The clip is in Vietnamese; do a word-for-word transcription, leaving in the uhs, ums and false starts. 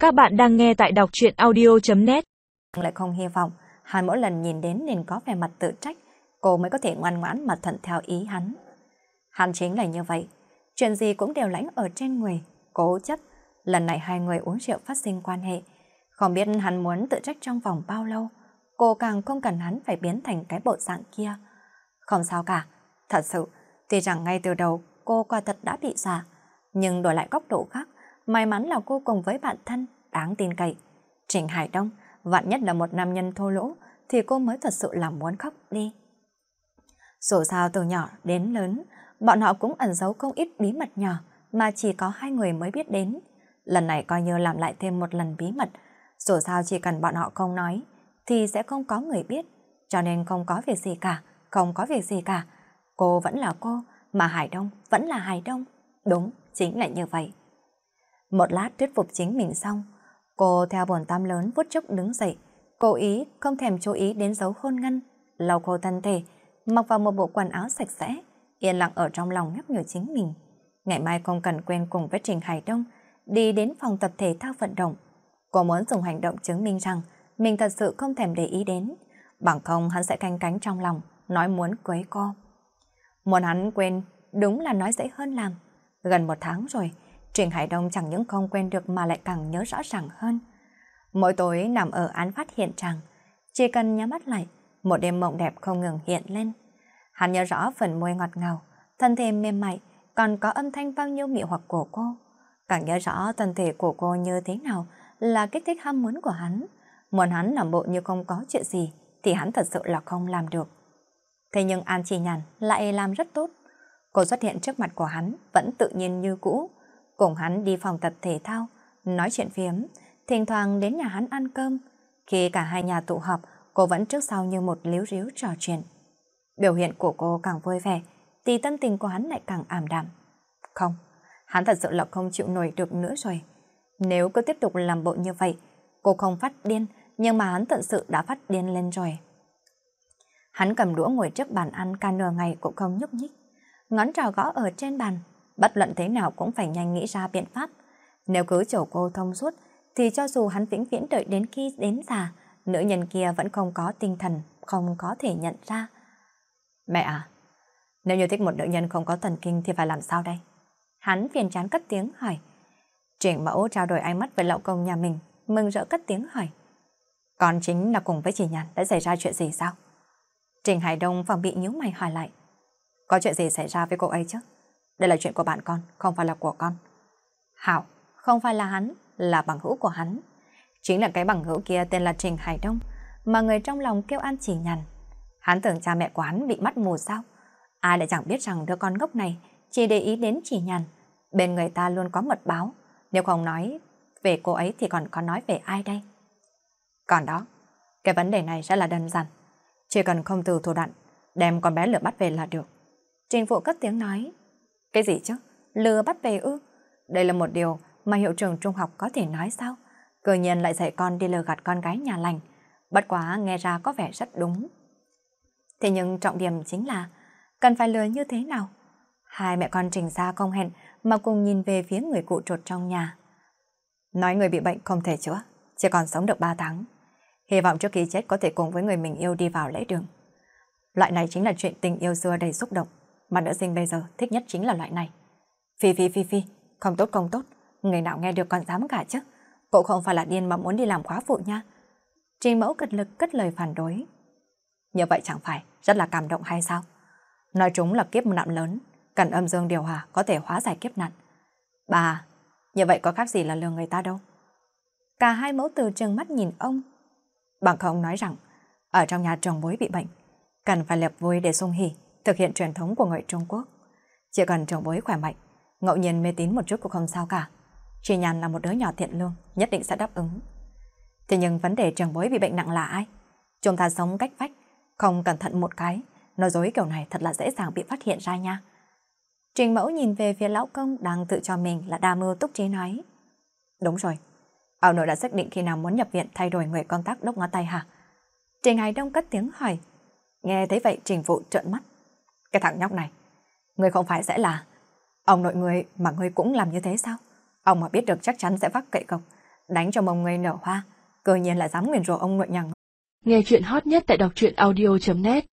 Các bạn đang nghe tại đọc truyện audio chấm net. Lại không hy vọng hắn mỗi lần nhìn đến nên có vẻ mặt tự trách, cô mới có thể ngoan ngoãn mà thuận theo ý hắn. Hắn chính là như vậy, chuyện gì cũng đều lãnh ở trên người, cố chấp. Lần này hai người uống rượu phát sinh quan hệ, không biết hắn muốn tự trách trong vòng bao lâu, cô càng không cần hắn phải biến thành cái bộ dạng kia. Không sao cả, thật sự, tuy rằng ngay từ đầu cô quả thật đã bị dọa, nhưng đổi lại góc độ khác, may mắn là cô cùng với bạn thân đáng tin cậy. Trịnh Hải Đông, vạn nhất là một nam nhân thô lỗ, thì cô mới thật sự là muốn khóc đi. Dù sao từ nhỏ đến lớn, bọn họ cũng ẩn giấu không ít bí mật nhỏ mà chỉ có hai người mới biết đến. Lần này coi như làm lại thêm một lần bí mật, dù sao chỉ cần bọn họ không nói, thì sẽ không có người biết, cho nên không có việc gì cả, không có việc gì cả. Cô vẫn là cô, mà Hải Đông vẫn là Hải Đông. Đúng, chính là như vậy. Một lát thuyết phục chính mình xong, cô theo bồn tắm lớn phút chốc đứng dậy, cố ý không thèm chú ý đến dấu hôn ngân, lau khô thân thể, mặc vào một bộ quần áo sạch sẽ, yên lặng ở trong lòng nhắc nhở chính mình. Ngày mai không cần quên cùng với Trình Hải Đông đi đến phòng tập thể thao vận động. Cô muốn dùng hành động chứng minh rằng mình thật sự không thèm để ý đến, bằng không hắn sẽ canh cánh trong lòng, nói muốn cưới cô. Muốn hắn quên, đúng là nói dễ hơn làm. Gần một tháng rồi, Trình Hải Đông chẳng những không quên được mà lại càng nhớ rõ ràng hơn. Mỗi tối nằm ở án phát hiện trạng, chỉ cần nhắm mắt lại, một đêm mộng đẹp không ngừng hiện lên. Hắn nhớ rõ phần môi ngọt ngào, thân thể mềm mại, còn có âm thanh bao nhiêu mị hoặc của cô. Càng nhớ rõ thân thể của cô như thế nào là kích thích ham muốn của hắn. Muốn hắn làm bộ như không có chuyện gì thì hắn thật sự là không làm được. Thế nhưng An Chi Nhàn lại làm rất tốt. Cô xuất hiện trước mặt của hắn vẫn tự nhiên như cũ, cùng hắn đi phòng tập thể thao, nói chuyện phiếm, thỉnh thoảng đến nhà hắn ăn cơm. Khi cả hai nhà tụ họp, cô vẫn trước sau như một líu ríu trò chuyện. Biểu hiện của cô càng vui vẻ, thì tâm tình của hắn lại càng ảm đạm. Không, hắn thật sự là không chịu nổi được nữa rồi. Nếu cứ tiếp tục làm bộ như vậy, cô không phát điên, nhưng mà hắn thật sự đã phát điên lên rồi. Hắn cầm đũa ngồi trước bàn ăn cả nửa ngày cũng không nhúc nhích. Ngón trỏ gõ ở trên bàn, bất luận thế nào cũng phải nhanh nghĩ ra biện pháp. Nếu cứ chầu cô thông suốt, thì cho dù hắn vĩnh viễn đợi đến khi đến già, nữ nhân kia vẫn không có tinh thần, không có thể nhận ra. Mẹ à, nếu như thích một nữ nhân không có thần kinh thì phải làm sao đây? Hắn phiền chán cất tiếng hỏi. Trình Mẫu trao đổi ánh mắt với lão công nhà mình, mừng rỡ cất tiếng hỏi. Còn chính là cùng với chị Nhàn đã xảy ra chuyện gì sao? Trình Hải Đông phòng bị nhíu mày hỏi lại. Có chuyện gì xảy ra với cô ấy chứ? Đây là chuyện của bạn con, không phải là của con. Hảo, không phải là hắn, là bằng hữu của hắn. Chính là cái bằng hữu kia tên là Trình Hải Đông, mà người trong lòng kêu An Chỉ Nhàn. Hắn tưởng cha mẹ của hắn bị mắt mù sao? Ai lại chẳng biết rằng đứa con ngốc này chỉ để ý đến Chỉ Nhàn. Bên người ta luôn có mật báo, nếu không nói về cô ấy thì còn có nói về ai đây? Còn đó, cái vấn đề này rất là đơn giản. Chỉ cần không từ thủ đoạn, đem con bé lừa bắt về là được. Trình Phụ cất tiếng nói. Cái gì chứ? Lừa bắt về ư? Đây là một điều mà hiệu trưởng trung học có thể nói sao? Cư nhiên lại dạy con đi lừa gạt con gái nhà lành. Bất quá nghe ra có vẻ rất đúng. Thế nhưng trọng điểm chính là cần phải lừa như thế nào? Hai mẹ con Trình ra không hẹn mà cùng nhìn về phía người cụ trột trong nhà. Nói người bị bệnh không thể chữa, chỉ còn sống được ba tháng. Hy vọng trước khi chết có thể cùng với người mình yêu đi vào lễ đường. Loại này chính là chuyện tình yêu xưa đầy xúc động, mà nữ sinh bây giờ thích nhất chính là loại này. Phi phi phi phi, không tốt không tốt, người nào nghe được còn dám cả chứ. Cậu không phải là điên mà muốn đi làm khóa phụ nha. Trình Mẫu cật lực cất lời phản đối. Như vậy chẳng phải rất là cảm động hay sao? Nói chúng là kiếp nạn lớn, cần âm dương điều hòa có thể hóa giải kiếp nạn. Bà, như vậy có khác gì là lừa người ta đâu. Cả hai mẫu tử trừng mắt nhìn ông. Bằng không nói rằng, ở trong nhà chồng bối bị bệnh, cần phải lập vui để sung hỉ, thực hiện truyền thống của người Trung Quốc. Chỉ cần chồng bối khỏe mạnh, ngẫu nhiên mê tín một chút cũng không sao cả. Chị Nhàn là một đứa nhỏ thiện lương, nhất định sẽ đáp ứng. Thế nhưng vấn đề chồng bối bị bệnh nặng là ai? Chúng ta sống cách vách, không cẩn thận một cái, nói dối kiểu này thật là dễ dàng bị phát hiện ra nha. Trình Mẫu nhìn về phía lão công đang tự cho mình là đa mưu túc trí nói. Đúng rồi, ông nội đã xác định khi nào muốn nhập viện thay đổi người công tác đốc ngón tay hả? Trình Hải Đông cất tiếng hỏi. Nghe thấy vậy Trình Phụ trợn mắt. Cái thằng nhóc này, ngươi không phải sẽ là ông nội ngươi mà ngươi cũng làm như thế sao? Ông mà biết được chắc chắn sẽ vác cậy cọc, đánh cho mông người nở hoa, cơ nhiên lại dám nguyền rủa ông nội nhà. Nghe chuyện hot nhất tại đọc truyện audio chấm net